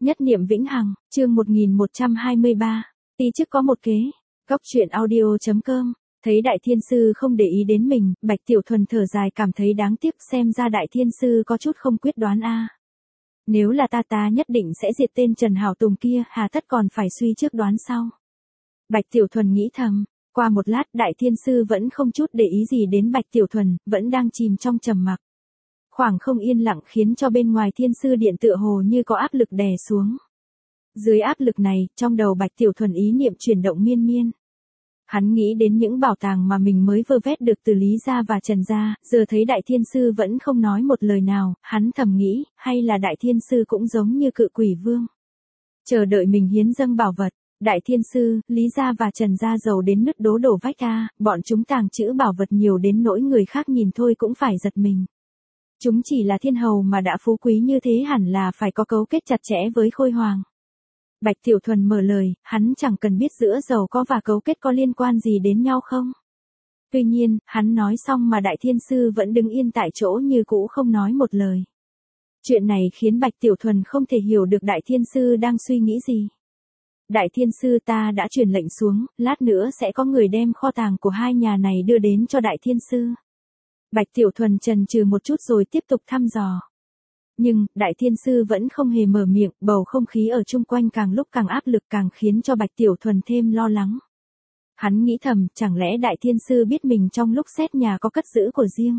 Nhất niệm vĩnh hằng, chương 1123. Tí trước có một kế. Góc truyện audio.com. Thấy Đại Thiên Sư không để ý đến mình, Bạch Tiểu Thuần thở dài cảm thấy đáng tiếc, xem ra Đại Thiên Sư có chút không quyết đoán a. Nếu là ta nhất định sẽ diệt tên Trần Hảo Tùng kia, hà tất còn phải suy trước đoán sau. Bạch Tiểu Thuần nghĩ thầm. Qua một lát, Đại Thiên Sư vẫn không chút để ý gì đến Bạch Tiểu Thuần, vẫn đang chìm trong trầm mặc. Khoảng không yên lặng khiến cho bên ngoài Thiên Sư Điện tựa hồ như có áp lực đè xuống. Dưới áp lực này, trong đầu Bạch Tiểu Thuần ý niệm chuyển động miên miên. Hắn nghĩ đến những bảo tàng mà mình mới vơ vét được từ Lý gia và Trần gia, giờ thấy Đại Thiên Sư vẫn không nói một lời nào, hắn thầm nghĩ, hay là Đại Thiên Sư cũng giống như Cự Quỷ Vương. Chờ đợi mình hiến dâng bảo vật. Đại Thiên Sư, Lý gia và Trần gia giàu đến nứt đố đổ vách a, bọn chúng tàng trữ bảo vật nhiều đến nỗi người khác nhìn thôi cũng phải giật mình. Chúng chỉ là thiên hầu mà đã phú quý như thế hẳn là phải có cấu kết chặt chẽ với Khôi Hoàng. Bạch Tiểu Thuần mở lời, hắn chẳng cần biết giữa giàu có và cấu kết có liên quan gì đến nhau không. Tuy nhiên, hắn nói xong mà Đại Thiên Sư vẫn đứng yên tại chỗ như cũ không nói một lời. Chuyện này khiến Bạch Tiểu Thuần không thể hiểu được Đại Thiên Sư đang suy nghĩ gì. Đại Thiên Sư, ta đã truyền lệnh xuống, lát nữa sẽ có người đem kho tàng của hai nhà này đưa đến cho Đại Thiên Sư. Bạch Tiểu Thuần chần chừ một chút rồi tiếp tục thăm dò. Nhưng, Đại Thiên Sư vẫn không hề mở miệng, bầu không khí ở chung quanh càng lúc càng áp lực càng khiến cho Bạch Tiểu Thuần thêm lo lắng. Hắn nghĩ thầm, chẳng lẽ Đại Thiên Sư biết mình trong lúc xét nhà có cất giữ của riêng.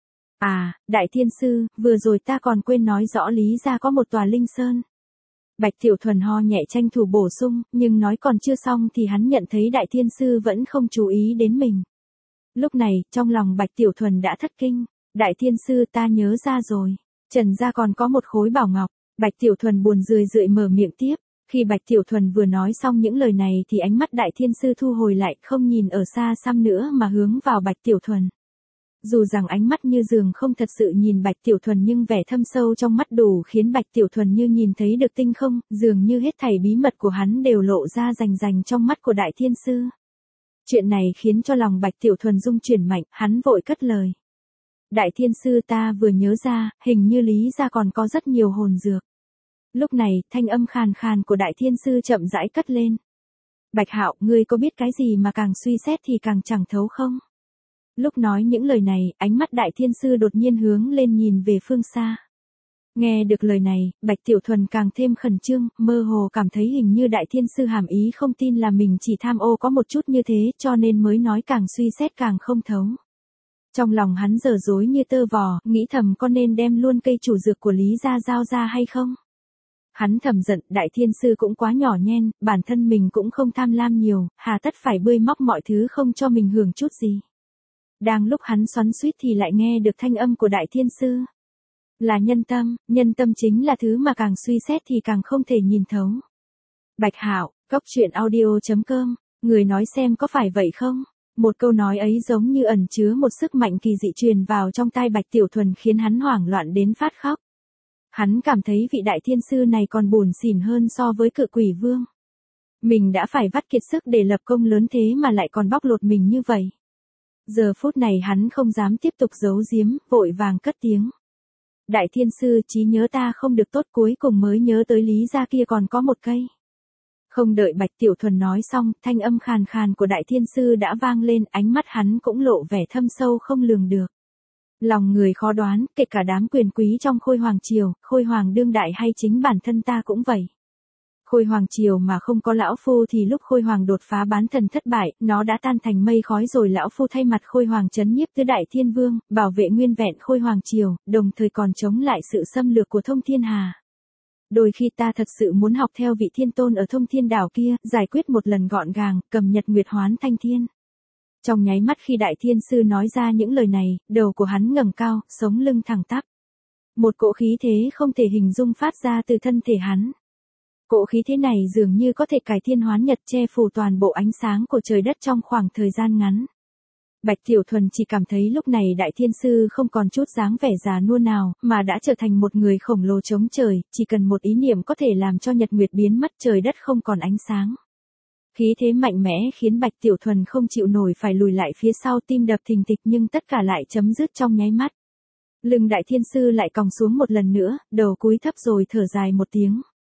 À, Đại Thiên Sư, vừa rồi ta còn quên nói rõ Lý gia có một tòa linh sơn. Bạch Tiểu Thuần ho nhẹ tranh thủ bổ sung, nhưng nói còn chưa xong thì hắn nhận thấy Đại Thiên Sư vẫn không chú ý đến mình. Lúc này, trong lòng Bạch Tiểu Thuần đã thất kinh. Đại Thiên Sư, ta nhớ ra rồi. Trần gia còn có một khối bảo ngọc. Bạch Tiểu Thuần buồn rười mở miệng tiếp. Khi Bạch Tiểu Thuần vừa nói xong những lời này thì ánh mắt Đại Thiên Sư thu hồi lại, không nhìn ở xa xăm nữa mà hướng vào Bạch Tiểu Thuần. Dù rằng ánh mắt như dường không thật sự nhìn Bạch Tiểu Thuần nhưng vẻ thâm sâu trong mắt đủ khiến Bạch Tiểu Thuần như nhìn thấy được tinh không, dường như hết thảy bí mật của hắn đều lộ ra rành trong mắt của Đại Thiên Sư. Chuyện này khiến cho lòng Bạch Tiểu Thuần rung chuyển mạnh, hắn vội cất lời. Đại Thiên Sư, ta vừa nhớ ra, hình như Lý gia còn có rất nhiều hồn dược. Lúc này, thanh âm khàn khàn của Đại Thiên Sư chậm rãi cất lên. Bạch Hạo, ngươi có biết cái gì mà càng suy xét thì càng chẳng thấu không? Lúc nói những lời này, ánh mắt Đại Thiên Sư đột nhiên hướng lên nhìn về phương xa. Nghe được lời này, Bạch Tiểu Thuần càng thêm khẩn trương, mơ hồ cảm thấy hình như Đại Thiên Sư hàm ý không tin là mình chỉ tham ô có một chút như thế cho nên mới nói càng suy xét càng không thấu. Trong lòng hắn dở dối như tơ vò, nghĩ thầm có nên đem luôn cây chủ dược của Lý gia giao ra hay không? Hắn thầm giận, Đại Thiên Sư cũng quá nhỏ nhen, bản thân mình cũng không tham lam nhiều, hà tất phải bươi móc mọi thứ không cho mình hưởng chút gì. Đang lúc hắn xoắn xuýt thì lại nghe được thanh âm của Đại Thiên Sư. Là nhân tâm chính là thứ mà càng suy xét thì càng không thể nhìn thấu. Bạch Hạo, góc truyện audio.com, người nói xem có phải vậy không? Một câu nói ấy giống như ẩn chứa một sức mạnh kỳ dị truyền vào trong tai Bạch Tiểu Thuần khiến hắn hoảng loạn đến phát khóc. Hắn cảm thấy vị Đại Thiên Sư này còn buồn xỉn hơn so với Cự Quỷ Vương. Mình đã phải vắt kiệt sức để lập công lớn thế mà lại còn bóc lột mình như vậy. Giờ phút này hắn không dám tiếp tục giấu giếm, vội vàng cất tiếng. Đại Thiên Sư, trí nhớ ta không được tốt, cuối cùng mới nhớ tới Lý gia kia còn có một cây. Không đợi Bạch Tiểu Thuần nói xong, thanh âm khàn khàn của Đại Thiên Sư đã vang lên, ánh mắt hắn cũng lộ vẻ thâm sâu không lường được. Lòng người khó đoán, kể cả đám quyền quý trong Khôi Hoàng Triều, Khôi Hoàng đương đại hay chính bản thân ta cũng vậy. Khôi Hoàng Triều mà không có lão phu thì lúc Khôi Hoàng đột phá bán thần thất bại, nó đã tan thành mây khói rồi lão phu thay mặt Khôi Hoàng trấn nhiếp tứ đại thiên vương, bảo vệ nguyên vẹn Khôi Hoàng Triều, đồng thời còn chống lại sự xâm lược của Thông Thiên Hà. Đôi khi ta thật sự muốn học theo vị thiên tôn ở Thông Thiên đảo kia, giải quyết một lần gọn gàng, cầm nhật nguyệt hoán thanh thiên. Trong nháy mắt khi Đại Thiên Sư nói ra những lời này, đầu của hắn ngẩng cao, sống lưng thẳng tắp. Một cỗ khí thế không thể hình dung phát ra từ thân thể hắn. Cỗ khí thế này dường như có thể cải thiên hoán nhật, che phủ toàn bộ ánh sáng của trời đất trong khoảng thời gian ngắn. Bạch Tiểu Thuần chỉ cảm thấy lúc này Đại Thiên Sư không còn chút dáng vẻ già nua nào, mà đã trở thành một người khổng lồ chống trời, chỉ cần một ý niệm có thể làm cho nhật nguyệt biến mất, trời đất không còn ánh sáng. Khí thế mạnh mẽ khiến Bạch Tiểu Thuần không chịu nổi phải lùi lại phía sau, tim đập thình thịch, nhưng tất cả lại chấm dứt trong nháy mắt. Lưng Đại Thiên Sư lại còng xuống một lần nữa, đầu cúi thấp rồi thở dài một tiếng.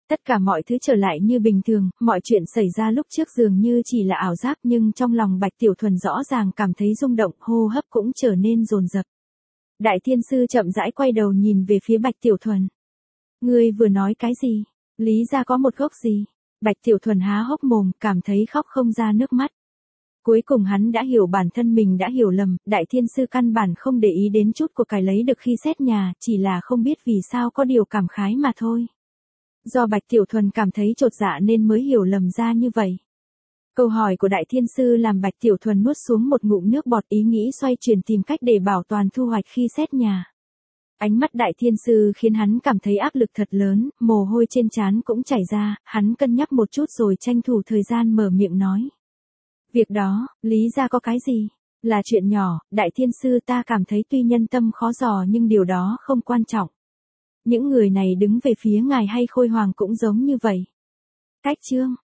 Tất cả mọi thứ trở lại như bình thường, mọi chuyện xảy ra lúc trước dường như chỉ là ảo giác nhưng trong lòng Bạch Tiểu Thuần rõ ràng cảm thấy rung động, hô hấp cũng trở nên dồn dập. Đại Thiên Sư chậm rãi quay đầu nhìn về phía Bạch Tiểu Thuần. Ngươi vừa nói cái gì? Lý gia có một gốc gì? Bạch Tiểu Thuần há hốc mồm, cảm thấy khóc không ra nước mắt. Cuối cùng hắn đã hiểu bản thân mình đã hiểu lầm, Đại Thiên Sư căn bản không để ý đến chút của cải lấy được khi xét nhà, chỉ là không biết vì sao có điều cảm khái mà thôi. Do Bạch Tiểu Thuần cảm thấy chột dạ nên mới hiểu lầm ra như vậy. Câu hỏi của Đại Thiên Sư làm Bạch Tiểu Thuần nuốt xuống một ngụm nước bọt, ý nghĩ xoay chuyển tìm cách để bảo toàn thu hoạch khi xét nhà. Ánh mắt Đại Thiên Sư khiến hắn cảm thấy áp lực thật lớn, mồ hôi trên trán cũng chảy ra, hắn cân nhắc một chút rồi tranh thủ thời gian mở miệng nói. Việc đó, Lý gia có cái gì? Là chuyện nhỏ, Đại Thiên Sư, ta cảm thấy tuy nhân tâm khó dò nhưng điều đó không quan trọng. Những người này đứng về phía ngài hay Khôi Hoàng cũng giống như vậy. Cách chương